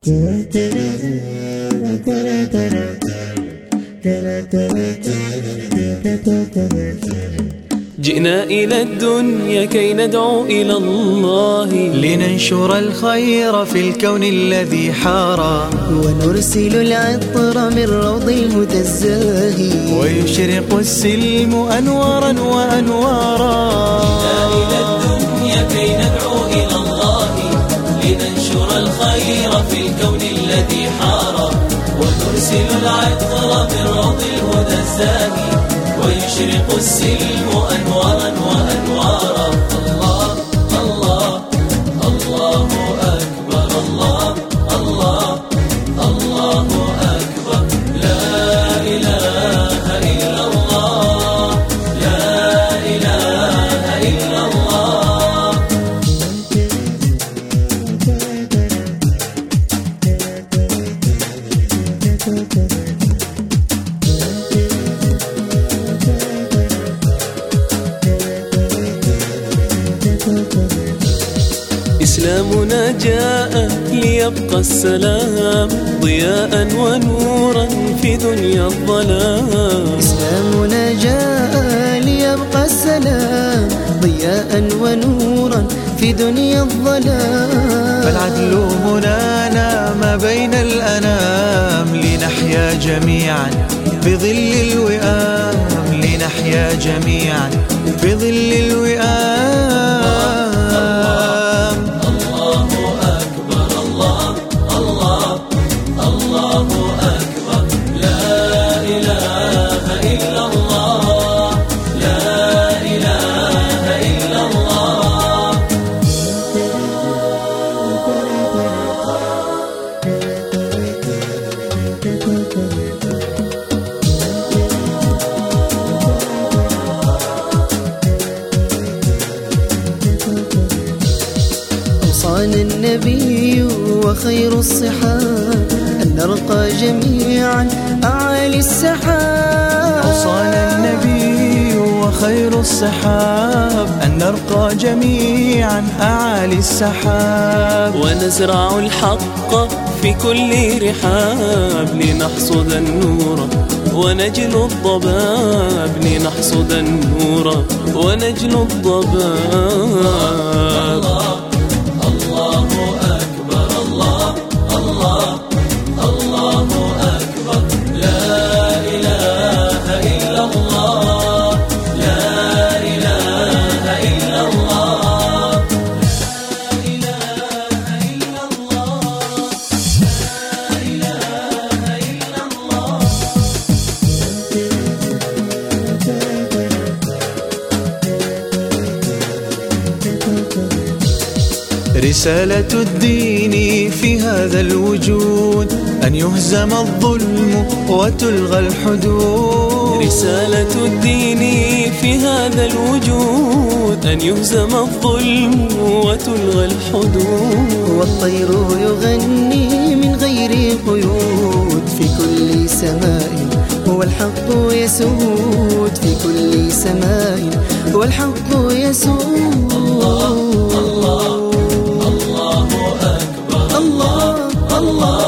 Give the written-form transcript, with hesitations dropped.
جئنا إلى الدنيا كي ندعو إلى الله، لننشر الخير في الكون الذي حارى، ونرسل العطر من روض الهدى الزاهي، ويشرق السلم أنوارا وأنوارا. جئنا إلى الدنيا كي ندعو إلى الله، لننشر الخير في الكون الذي حارى، ونرسل العطر من روض الهدى الزاهي، ويشرق السلم أنوارا وأنوارا. الله الله الله أكبر، الله الله الله أكبر، لا إله إلا الله، لا إله إلا الله. إسلامنا جاء ليبقى السلام، ضياء ونورا في دنيا الظلام. إسلامنا جاء ليبقى السلام، ضياء ونورا في دنيا الظلام. فالعدل هنا ما بين الأنام، لنحيا جميعا بظل الوئام، لنحيا جميعا بظل الوئام. أوصانا النبي وخير الصحاب أن نرقى جميعا أعالي السحاب. أوصانا النبي وخير الصحاب أن نرقى جميعا أعالي السحاب، ونزرع الحق في كل رحاب، لنحصد النور ونجل الضباب، لنحصد النور ونجل الضباب. الله أكبر، الله الله الله أكبر، لا إله إلا الله، لا إله إلا الله، لا إله إلا الله، لا إله إلا الله. رسالة الدين في هذا الوجود أن يهزم الظلم وتلغى الحدود. رسالة الدين في هذا الوجود أن يهزم الظلم وتلغى الحدود. والطير يغني من غير قيود في كل سماء، هو الحق يسود في كل سماء، هو الحق يسود. الله الله الله أكبر، الله الله